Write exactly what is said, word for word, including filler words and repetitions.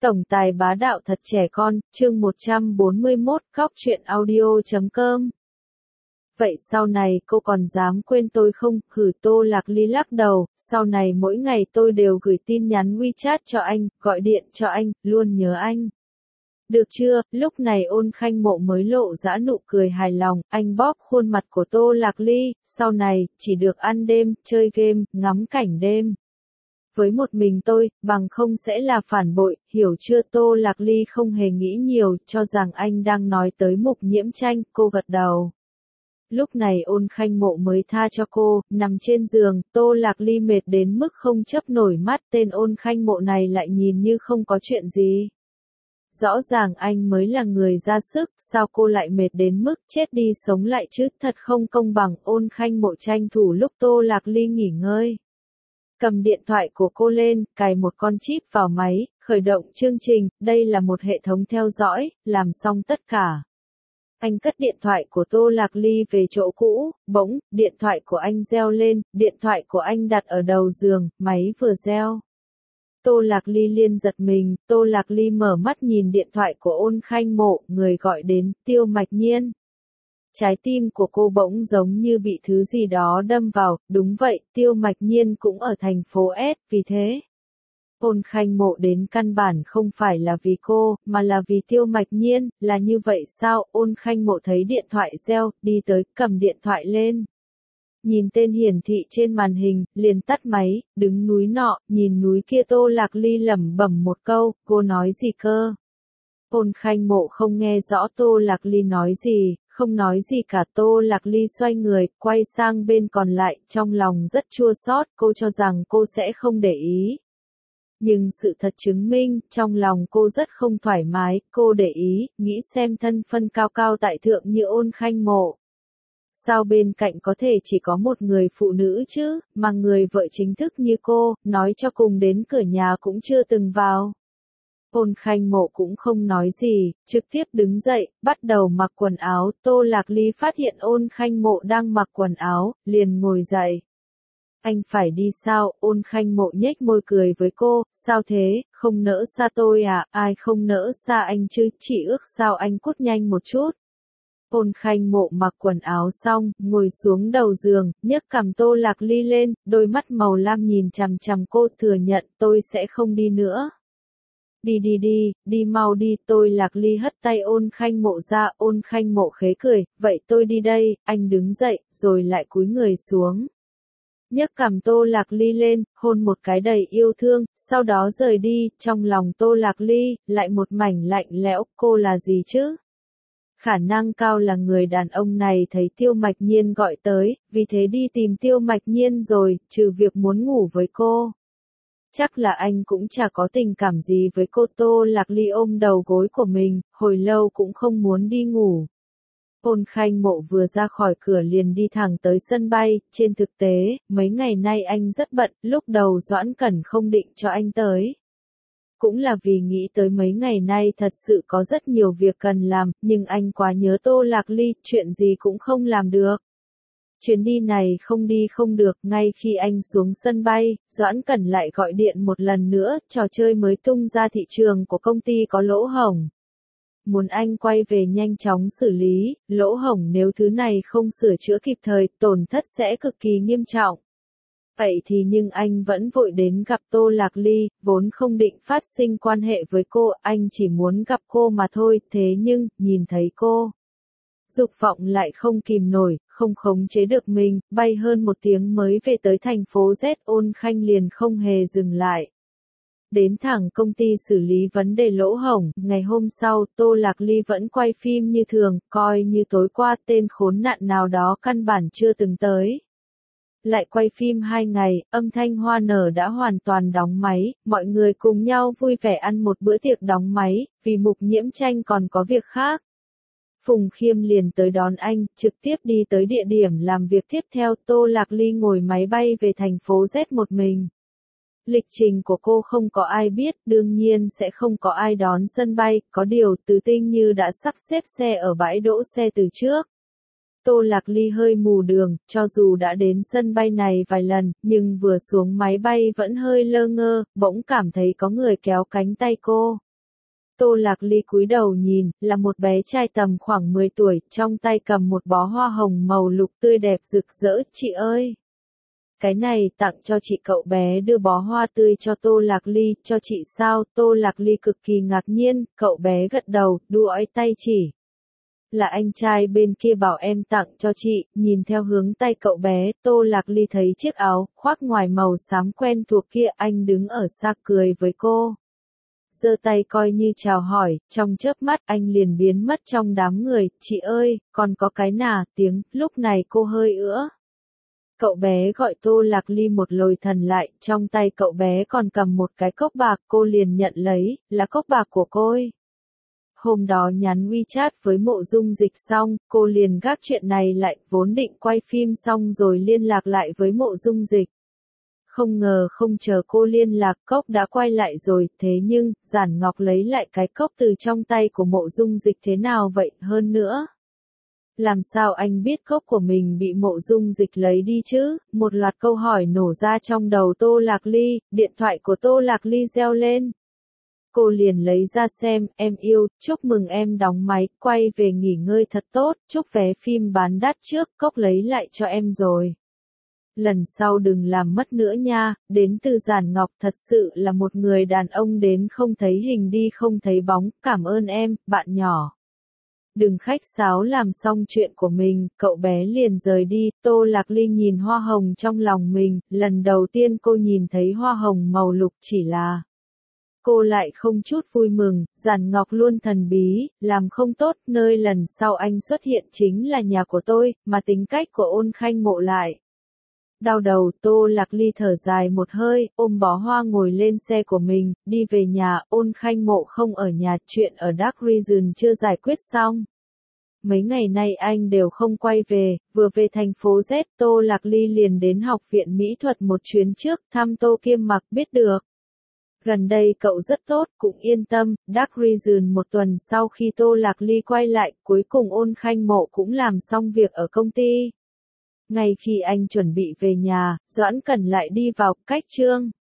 Tổng tài bá đạo thật trẻ con, chương một trăm bốn mươi mốt, góc truyện audio chấm com. Vậy sau này cô còn dám quên tôi không? Hử, Tô Lạc Ly lắc đầu, sau này mỗi ngày tôi đều gửi tin nhắn WeChat cho anh, gọi điện cho anh, luôn nhớ anh. Được chưa? Lúc này Ôn Khanh Mộ mới lộ ra nụ cười hài lòng, anh bóp khuôn mặt của Tô Lạc Ly, sau này, chỉ được ăn đêm, chơi game, ngắm cảnh đêm. Với một mình tôi, bằng không sẽ là phản bội, hiểu chưa? Tô Lạc Ly không hề nghĩ nhiều, cho rằng anh đang nói tới Mục Nhiễm Tranh, cô gật đầu. Lúc này Ôn Khanh Mộ mới tha cho cô, nằm trên giường, Tô Lạc Ly mệt đến mức không chớp nổi mắt, tên Ôn Khanh Mộ này lại nhìn như không có chuyện gì. Rõ ràng anh mới là người ra sức, sao cô lại mệt đến mức chết đi sống lại chứ, thật không công bằng. Ôn Khanh Mộ tranh thủ lúc Tô Lạc Ly nghỉ ngơi. Cầm điện thoại của cô lên, cài một con chip vào máy, khởi động chương trình, đây là một hệ thống theo dõi, làm xong tất cả. Anh cất điện thoại của Tô Lạc Ly về chỗ cũ, bỗng, điện thoại của anh reo lên, điện thoại của anh đặt ở đầu giường, máy vừa reo. Tô Lạc Ly liên giật mình, Tô Lạc Ly mở mắt nhìn điện thoại của Ôn Khanh Mộ, người gọi đến, Tiêu Mạch Nhiên. Trái tim của cô bỗng giống như bị thứ gì đó đâm vào, đúng vậy, Tiêu Mạch Nhiên cũng ở thành phố S, vì thế. Ôn Khanh Mộ đến căn bản không phải là vì cô, mà là vì Tiêu Mạch Nhiên, là như vậy sao? Ôn Khanh Mộ thấy điện thoại reo, đi tới, cầm điện thoại lên. Nhìn tên hiển thị trên màn hình, liền tắt máy, đứng núi nọ, nhìn núi kia. Tô Lạc Ly lẩm bẩm một câu, cô nói gì cơ? Ôn Khanh Mộ không nghe rõ Tô Lạc Ly nói gì, không nói gì cả. Tô Lạc Ly xoay người, quay sang bên còn lại, trong lòng rất chua xót, cô cho rằng cô sẽ không để ý. Nhưng sự thật chứng minh, trong lòng cô rất không thoải mái, cô để ý, nghĩ xem thân phân cao cao tại thượng như Ôn Khanh Mộ. Sao bên cạnh có thể chỉ có một người phụ nữ chứ, mà người vợ chính thức như cô, nói cho cùng đến cửa nhà cũng chưa từng vào. Ôn Khanh Mộ cũng không nói gì, trực tiếp đứng dậy, bắt đầu mặc quần áo. Tô Lạc Ly phát hiện Ôn Khanh Mộ đang mặc quần áo, liền ngồi dậy. Anh phải đi sao? Ôn Khanh Mộ nhếch môi cười với cô, sao thế, không nỡ xa tôi à? Ai không nỡ xa anh chứ, chỉ ước sao anh cút nhanh một chút. Ôn Khanh Mộ mặc quần áo xong, ngồi xuống đầu giường, nhấc cằm Tô Lạc Ly lên, đôi mắt màu lam nhìn chằm chằm cô, thừa nhận, tôi sẽ không đi nữa. Đi đi đi, đi mau đi. Tô Lạc Ly hất tay Ôn Khanh Mộ ra. Ôn Khanh Mộ khế cười, vậy tôi đi đây. Anh đứng dậy, rồi lại cúi người xuống. Nhấc cằm Tô Lạc Ly lên, hôn một cái đầy yêu thương, sau đó rời đi. Trong lòng Tô Lạc Ly, lại một mảnh lạnh lẽo, cô là gì chứ? Khả năng cao là người đàn ông này thấy Tiêu Mạch Nhiên gọi tới, vì thế đi tìm Tiêu Mạch Nhiên rồi, trừ việc muốn ngủ với cô. Chắc là anh cũng chả có tình cảm gì với cô. Tô Lạc Ly ôm đầu gối của mình, hồi lâu cũng không muốn đi ngủ. Ôn Khanh Mộ vừa ra khỏi cửa liền đi thẳng tới sân bay, trên thực tế, mấy ngày nay anh rất bận, lúc đầu Doãn Cẩn không định cho anh tới. Cũng là vì nghĩ tới mấy ngày nay thật sự có rất nhiều việc cần làm, nhưng anh quá nhớ Tô Lạc Ly, chuyện gì cũng không làm được. Chuyến đi này không đi không được, ngay khi anh xuống sân bay, Doãn Cẩn lại gọi điện một lần nữa, trò chơi mới tung ra thị trường của công ty có lỗ hổng. Muốn anh quay về nhanh chóng xử lý, lỗ hổng nếu thứ này không sửa chữa kịp thời, tổn thất sẽ cực kỳ nghiêm trọng. Vậy thì nhưng anh vẫn vội đến gặp Tô Lạc Ly, vốn không định phát sinh quan hệ với cô, anh chỉ muốn gặp cô mà thôi, thế nhưng, nhìn thấy cô. Dục vọng lại không kìm nổi, không khống chế được mình, bay hơn một tiếng mới về tới thành phố Z. Ôn Khanh liền không hề dừng lại. Đến thẳng công ty xử lý vấn đề lỗ hổng, ngày hôm sau, Tô Lạc Ly vẫn quay phim như thường, coi như tối qua tên khốn nạn nào đó căn bản chưa từng tới. Lại quay phim hai ngày, âm thanh hoa nở đã hoàn toàn đóng máy, mọi người cùng nhau vui vẻ ăn một bữa tiệc đóng máy, vì Mục Nhiễm Tranh còn có việc khác. Phùng Khiêm liền tới đón anh, trực tiếp đi tới địa điểm làm việc tiếp theo. Tô Lạc Ly ngồi máy bay về thành phố Z một mình. Lịch trình của cô không có ai biết, đương nhiên sẽ không có ai đón sân bay, có điều Từ Tinh Như đã sắp xếp xe ở bãi đỗ xe từ trước. Tô Lạc Ly hơi mù đường, cho dù đã đến sân bay này vài lần, nhưng vừa xuống máy bay vẫn hơi lơ ngơ, bỗng cảm thấy có người kéo cánh tay cô. Tô Lạc Ly cúi đầu nhìn, là một bé trai tầm khoảng mười tuổi, trong tay cầm một bó hoa hồng màu lục tươi đẹp rực rỡ. Chị ơi! Cái này tặng cho chị. Cậu bé đưa bó hoa tươi cho Tô Lạc Ly. Cho chị sao? Tô Lạc Ly cực kỳ ngạc nhiên, cậu bé gật đầu, duỗi tay chỉ. Là anh trai bên kia bảo em tặng cho chị. Nhìn theo hướng tay cậu bé, Tô Lạc Ly thấy chiếc áo khoác ngoài màu xám quen thuộc kia. Anh đứng ở xa cười với cô, giơ tay coi như chào hỏi, trong chớp mắt anh liền biến mất trong đám người. Chị ơi, còn có cái nà, tiếng, lúc này cô hơi nữa. Cậu bé gọi Tô Lạc Ly một lồi thần lại, trong tay cậu bé còn cầm một cái cốc bạc, cô liền nhận lấy, là cốc bạc của cô ấy. Hôm đó nhắn WeChat với Mộ Dung Dịch xong, cô liền gác chuyện này lại, vốn định quay phim xong rồi liên lạc lại với Mộ Dung Dịch. Không ngờ không chờ cô liên lạc, cốc đã quay lại rồi. Thế nhưng, Giản Ngọc lấy lại cái cốc từ trong tay của Mộ Dung Dịch thế nào vậy? Hơn nữa, làm sao anh biết cốc của mình bị Mộ Dung Dịch lấy đi chứ? Một loạt câu hỏi nổ ra trong đầu Tô Lạc Ly. Điện thoại của Tô Lạc Ly reo lên. Cô liền lấy ra xem. Em yêu, chúc mừng em đóng máy, quay về nghỉ ngơi thật tốt, chúc vé phim bán đắt trước, cốc lấy lại cho em rồi. Lần sau đừng làm mất nữa nha. Đến từ Giản Ngọc. Thật sự là một người đàn ông đến không thấy hình đi không thấy bóng. Cảm ơn em, bạn nhỏ. Đừng khách sáo, làm xong chuyện của mình, cậu bé liền rời đi. Tô Lạc Ly nhìn hoa hồng trong lòng mình, lần đầu tiên cô nhìn thấy hoa hồng màu lục, chỉ là cô lại không chút vui mừng. Giản Ngọc luôn thần bí, làm không tốt, nơi lần sau anh xuất hiện chính là nhà của tôi, mà tính cách của Ôn Khanh Mộ lại. Đau đầu. Tô Lạc Ly thở dài một hơi, ôm bó hoa ngồi lên xe của mình, đi về nhà. Ôn Khanh Mộ không ở nhà, chuyện ở Dark Region chưa giải quyết xong. Mấy ngày nay anh đều không quay về, vừa về thành phố Z, Tô Lạc Ly liền đến học viện mỹ thuật một chuyến trước, thăm Tô Kiêm Mặc. Biết được gần đây cậu rất tốt, cũng yên tâm. Dark Region. Một tuần sau khi Tô Lạc Ly quay lại, cuối cùng Ôn Khanh Mộ cũng làm xong việc ở công ty. Ngay khi anh chuẩn bị về nhà, Doãn Cẩn lại đi vào. Cách chương